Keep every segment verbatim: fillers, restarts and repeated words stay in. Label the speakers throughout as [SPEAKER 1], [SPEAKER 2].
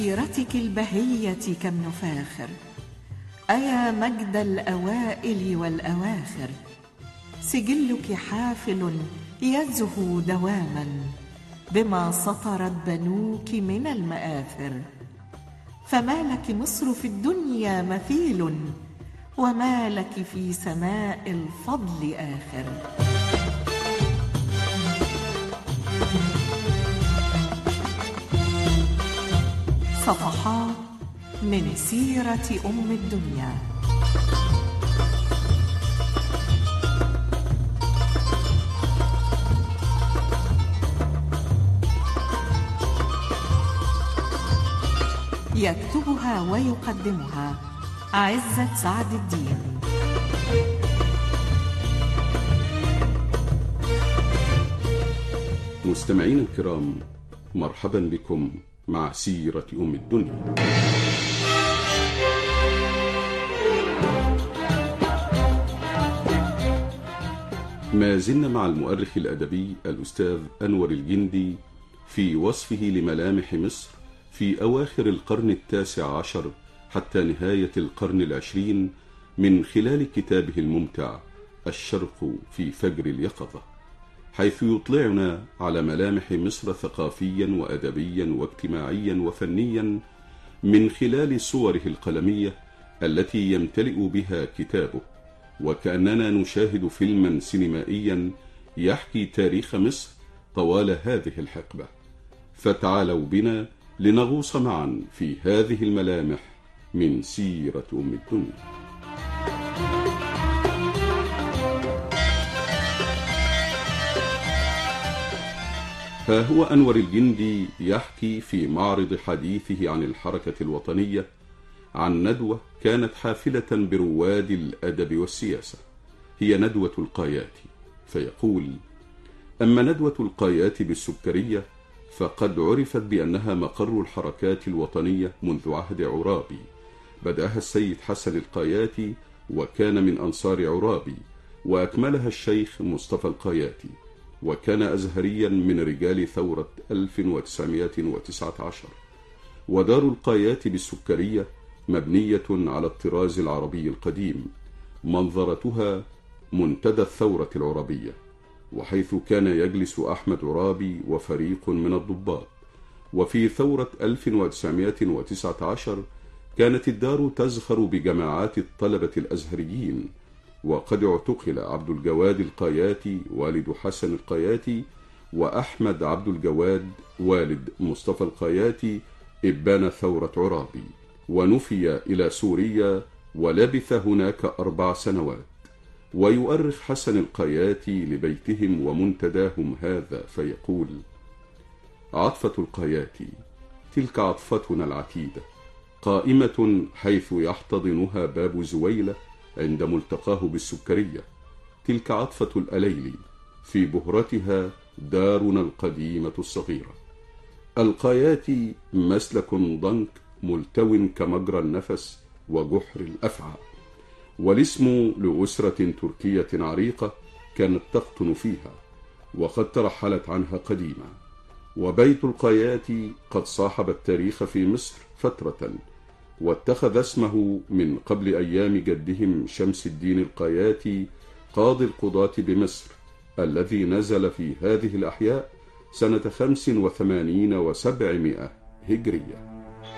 [SPEAKER 1] سيرتك البهية كم نفاخر، أيا مجد الأوائل والأواخر. سجلك حافل يزهو دواما بما سطرت بنوك من المآثر. فما لك مصر في الدنيا مثيل، وما لك في سماء الفضل آخر. صفحات من سيرة أم الدنيا. يكتبها ويقدمها عزت سعد الدين.
[SPEAKER 2] مستمعين الكرام، مرحبا بكم مع سيرة أم الدنيا. ما زلنا مع المؤرخ الأدبي الأستاذ أنور الجندي في وصفه لملامح مصر في أواخر القرن التاسع عشر حتى نهاية القرن العشرين، من خلال كتابه الممتع الشرق في فجر اليقظة، حيث يطلعنا على ملامح مصر ثقافيا وأدبيا واجتماعيا وفنيا من خلال صوره القلمية التي يمتلئ بها كتابه، وكأننا نشاهد فيلما سينمائيا يحكي تاريخ مصر طوال هذه الحقبة. فتعالوا بنا لنغوص معا في هذه الملامح من سيرة أم الدنيا. ها هو أنور الجندي يحكي في معرض حديثه عن الحركة الوطنية عن ندوة كانت حافلة برواد الأدب والسياسة، هي ندوة القايات، فيقول: أما ندوة القايات بالسكرية فقد عرفت بأنها مقر الحركات الوطنية منذ عهد عرابي، بدأها السيد حسن القاياتي وكان من أنصار عرابي، وأكملها الشيخ مصطفى القاياتي، وكان أزهريا من رجال ثورة ألف وتسعمائة وتسعة عشر. ودار القايات بالسكرية مبنية على الطراز العربي القديم، منظرتها منتدى الثورة العربية، وحيث كان يجلس أحمد عرابي وفريق من الضباط. وفي ثورة ألف وتسعمائة وتسعة عشر كانت الدار تزخر بجماعات الطلبة الأزهريين، وقد اعتقل عبد الجواد القاياتي والد حسن القاياتي، وأحمد عبد الجواد والد مصطفى القاياتي إبان ثورة عرابي، ونفي إلى سوريا ولبث هناك أربع سنوات. ويؤرخ حسن القاياتي لبيتهم ومنتداهم هذا فيقول: عطفة القاياتي تلك عطفتنا العتيدة، قائمة حيث يحتضنها باب زويلة عند ملتقاه بالسكرية، تلك عطفة الأليلي في بهرتها دارنا القديمة الصغيرة. القاياتي مسلك ضنك ملتو كمجرى النفس وجحر الأفعى، والاسم لأسرة تركية عريقة كانت تقطن فيها وقد ترحلت عنها قديما. وبيت القاياتي قد صاحب التاريخ في مصر فترة، واتخذ اسمه من قبل أيام جدهم شمس الدين القاياتي قاضي القضاة بمصر، الذي نزل في هذه الأحياء سنة خمس وثمانين وسبعمائة هجرية.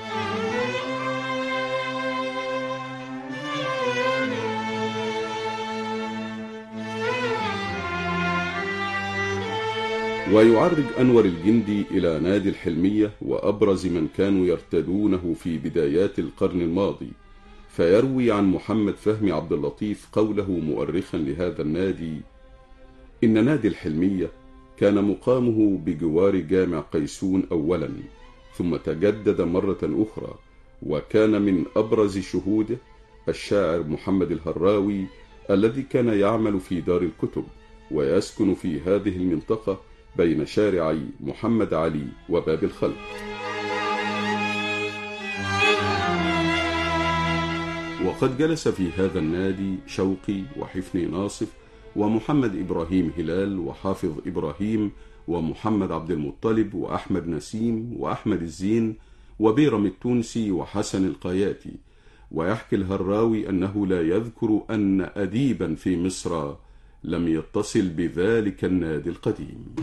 [SPEAKER 2] ويعرج أنور الجندي إلى نادي الحلمية وأبرز من كانوا يرتدونه في بدايات القرن الماضي، فيروي عن محمد فهمي عبد اللطيف قوله مؤرخا لهذا النادي: إن نادي الحلمية كان مقامه بجوار جامع قيسون أولا، ثم تجدد مرة أخرى، وكان من أبرز شهوده الشاعر محمد الهراوي الذي كان يعمل في دار الكتب ويسكن في هذه المنطقة بين شارعي محمد علي وباب الخلق. وقد جلس في هذا النادي شوقي وحفني ناصف ومحمد إبراهيم هلال وحافظ إبراهيم ومحمد عبد المطلب وأحمد نسيم وأحمد الزين وبيرم التونسي وحسن القياتي. ويحكي الهراوي أنه لا يذكر أن أديبا في مصر لم يتصل بذلك النادي القديم.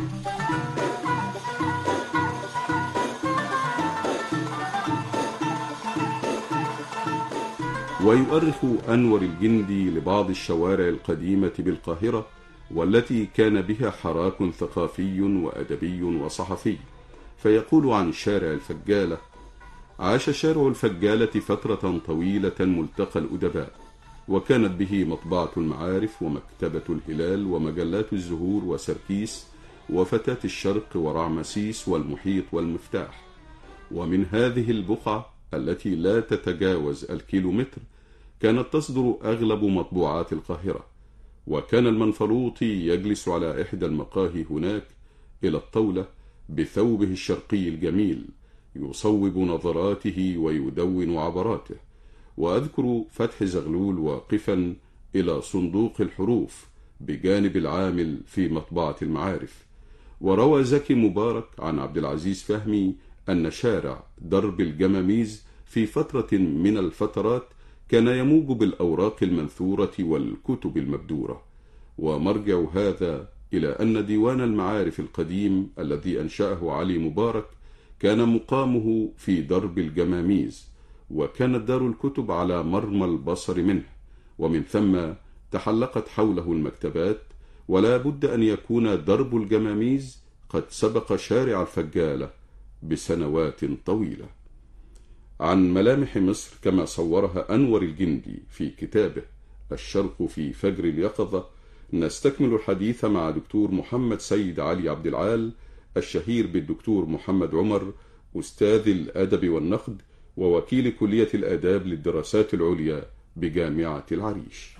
[SPEAKER 2] ويؤرخ أنور الجندي لبعض الشوارع القديمة بالقاهرة والتي كان بها حراك ثقافي وأدبي وصحفي، فيقول عن شارع الفجالة: عاش شارع الفجالة فترة طويلة ملتقى الأدباء، وكانت به مطبعة المعارف ومكتبة الهلال ومجلات الزهور وسركيس وفتاة الشرق ورعمسيس والمحيط والمفتاح. ومن هذه البقعة التي لا تتجاوز الكيلومتر كانت تصدر أغلب مطبوعات القاهرة، وكان المنفلوطي يجلس على إحدى المقاهي هناك إلى الطاولة بثوبه الشرقي الجميل يصوب نظراته ويدون عبراته. وأذكر فتح زغلول واقفا إلى صندوق الحروف بجانب العامل في مطبعة المعارف. وروى زكي مبارك عن عبد العزيز فهمي أن شارع درب الجماميز في فترة من الفترات كان يموج بالأوراق المنثورة والكتب المبدورة. ومرجع هذا إلى أن ديوان المعارف القديم الذي أنشأه علي مبارك كان مقامه في درب الجماميز، وكانت دار الكتب على مرمى البصر منه، ومن ثم تحلقت حوله المكتبات. ولا بد أن يكون درب الجماميز قد سبق شارع الفجالة بسنوات طويلة. عن ملامح مصر كما صورها أنور الجندي في كتابه الشرق في فجر اليقظة نستكمل الحديث مع دكتور محمد سيد علي عبد العال الشهير بالدكتور محمد عمر، أستاذ الأدب والنقد ووكيل كلية الآداب للدراسات العليا بجامعة العريش.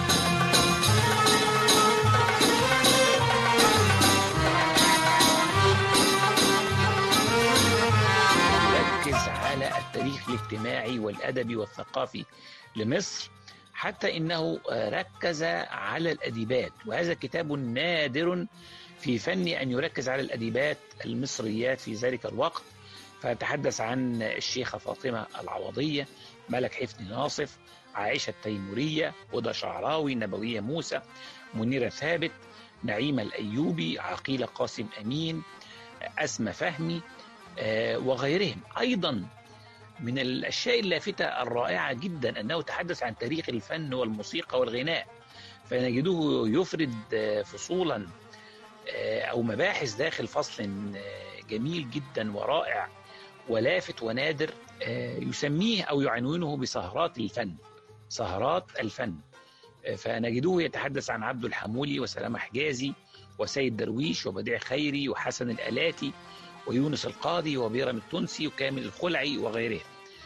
[SPEAKER 3] ركز على التاريخ الاجتماعي والأدبي والثقافي لمصر، حتى إنه ركز على الأديبات، وهذا كتاب نادر في فن أن يركز على الأديبات المصريات في ذلك الوقت. فتحدث عن الشيخة فاطمة العوضية، ملك حفني ناصف، عائشة التيمورية، هدى شعراوي، نبوية موسى، منيرة ثابت، نعيمة الأيوبي، عقيلة قاسم أمين، أسمى فهمي وغيرهم. أيضا من الأشياء اللافتة الرائعة جدا أنه تحدث عن تاريخ الفن والموسيقى والغناء، فنجده يفرد فصولا أو مباحث داخل فصل جميل جدا ورائع ولافت ونادر، يسميه أو يعنونه بسهرات الفن، سهرات الفن. فنجده يتحدث عن عبد الحمولي وسلامة حجازي وسيد درويش وبديع خيري وحسن الآلاتي ويونس القاضي وبيرم التونسي وكامل الخلعي وغيرهم.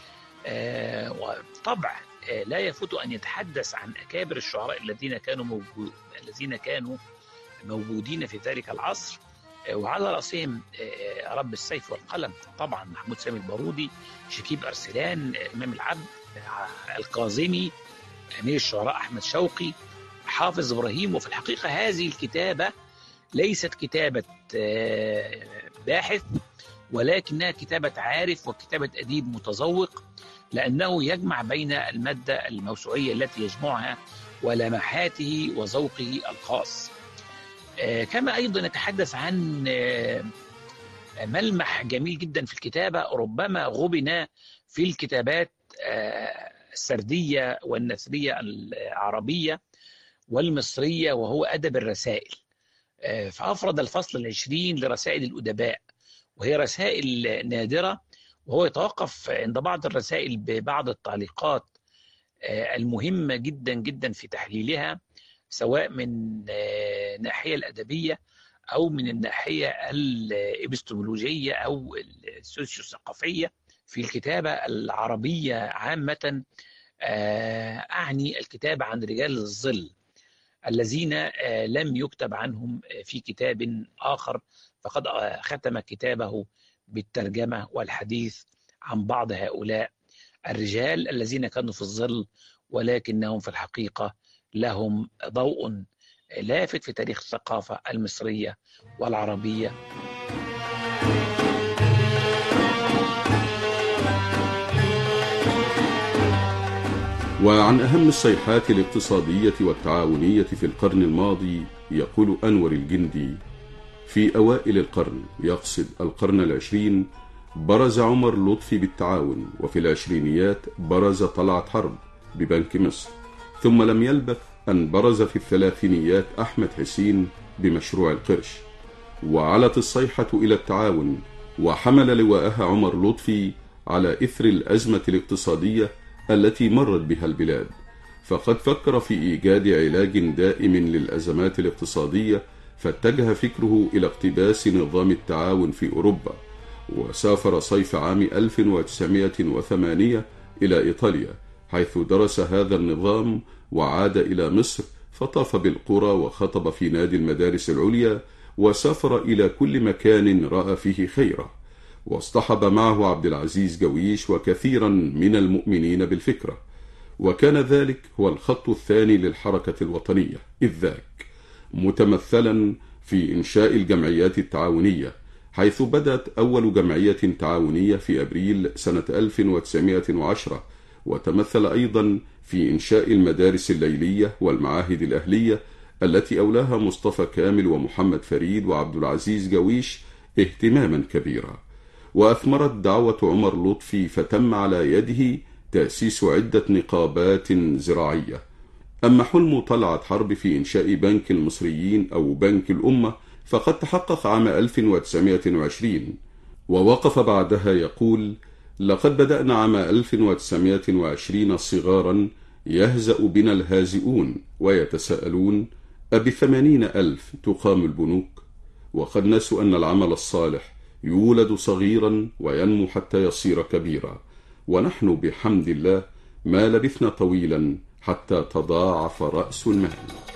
[SPEAKER 3] وطبع لا يفوت أن يتحدث عن أكابر الشعراء الذين كانوا موجود الذين كانوا موجودين في ذلك العصر، وعلى رأسهم رب السيف والقلم طبعا محمود سامي البارودي، شكيب أرسلان، إمام العبد، الكاظمي، أمير الشعراء أحمد شوقي، حافظ إبراهيم. وفي الحقيقة هذه الكتابة ليست كتابة باحث، ولكنها كتابة عارف وكتابة أديب متذوق، لأنه يجمع بين المادة الموسوعية التي يجمعها ولمحاته وذوقه الخاص. كما أيضا نتحدث عن ملمح جميل جدا في الكتابة ربما غبن في الكتابات السردية والنثرية العربية والمصرية، وهو أدب الرسائل. فأفرد الفصل العشرين لرسائل الأدباء، وهي رسائل نادرة، وهو يتوقف عند بعض الرسائل ببعض التعليقات المهمة جدا جدا في تحليلها، سواء من الناحية الأدبية أو من الناحية الإبستمولوجية أو السوسيو ثقافية. في الكتابة العربية عامة أعني الكتابة عن رجال الظل الذين لم يكتب عنهم في كتاب آخر، فقد ختم كتابه بالترجمة والحديث عن بعض هؤلاء الرجال الذين كانوا في الظل، ولكنهم في الحقيقة لهم ضوء لافت في تاريخ الثقافة المصرية والعربية.
[SPEAKER 2] وعن أهم الصيحات الاقتصادية والتعاونية في القرن الماضي يقول أنور الجندي: في أوائل القرن، يقصد القرن العشرين، برز عمر لطفي بالتعاون، وفي العشرينيات برز طلعت حرب ببنك مصر، ثم لم يلبث أن برز في الثلاثينيات أحمد حسين بمشروع القرش، وعلت الصيحة إلى التعاون، وحمل لواءها عمر لطفي على إثر الأزمة الاقتصادية التي مرت بها البلاد، فقد فكر في إيجاد علاج دائم للأزمات الاقتصادية، فاتجه فكره إلى اقتباس نظام التعاون في أوروبا، وسافر صيف عام ألف وتسعمائة وثمانية إلى إيطاليا، حيث درس هذا النظام، وعاد إلى مصر فطاف بالقرى وخطب في نادي المدارس العليا، وسافر إلى كل مكان رأى فيه خيره، واصطحب معه عبد العزيز جويش وكثيرا من المؤمنين بالفكرة. وكان ذلك هو الخط الثاني للحركة الوطنية إذ ذاك، متمثلا في إنشاء الجمعيات التعاونية، حيث بدأت أول جمعية تعاونية في أبريل سنة ألف وتسعمائة وعشرة، وتمثل أيضا في إنشاء المدارس الليلية والمعاهد الأهلية التي أولاها مصطفى كامل ومحمد فريد وعبد العزيز جويش اهتماما كبيرا. وأثمرت دعوة عمر لطفي، فتم على يده تأسيس عدة نقابات زراعية. أما حلم طلعت حرب في إنشاء بنك المصريين أو بنك الأمة فقد تحقق عام ألف وتسعمائة وعشرين، ووقف بعدها يقول: لقد بدأنا عام ألف وتسعمائة وعشرين صغارا يهزأ بنا الهازئون ويتساءلون: أبثمانين ألف تقام البنوك؟ وقد نسوا أن العمل الصالح يولد صغيرا وينمو حتى يصير كبيرا، ونحن بحمد الله ما لبثنا طويلا حتى تضاعف رأس المال.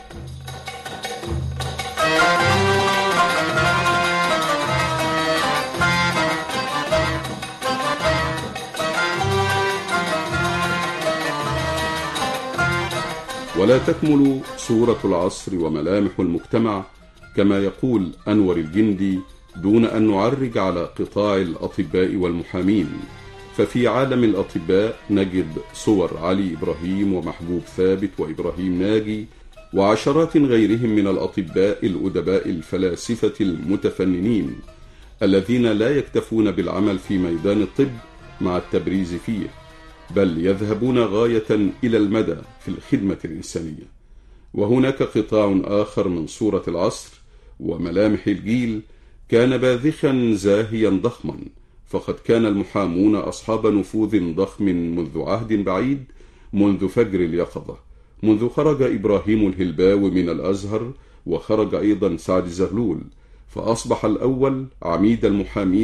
[SPEAKER 2] ولا تكمل صورة العصر وملامح المجتمع كما يقول أنور الجندي دون أن نعرج على قطاع الأطباء والمحامين، ففي عالم الأطباء نجد صور علي إبراهيم ومحبوب ثابت وإبراهيم ناجي وعشرات غيرهم من الأطباء الأدباء الفلاسفة المتفننين الذين لا يكتفون بالعمل في ميدان الطب مع التبريز فيه، بل يذهبون غاية إلى المدى في الخدمة الإنسانية. وهناك قطاع آخر من صورة العصر وملامح الجيل كان باذخا زاهيا ضخما، فقد كان المحامون أصحاب نفوذ ضخم منذ عهد بعيد، منذ فجر اليقظة، منذ خرج إبراهيم الهلباوي من الأزهر، وخرج أيضا سعد زغلول، فأصبح الأول عميد المحامين.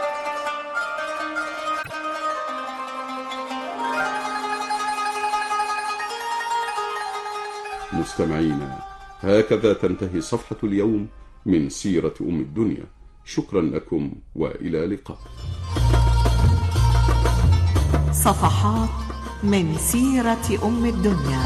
[SPEAKER 2] مستمعينا، هكذا تنتهي صفحة اليوم من سيرة أم الدنيا. شكرا لكم وإلى اللقاء.
[SPEAKER 1] صفحات من سيرة أم الدنيا،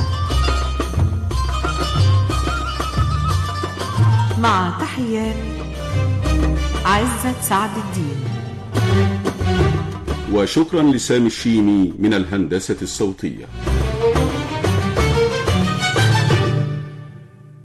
[SPEAKER 1] مع تحيات عزت سعد الدين.
[SPEAKER 2] وشكرا لسامي الشيمي من الهندسة الصوتية.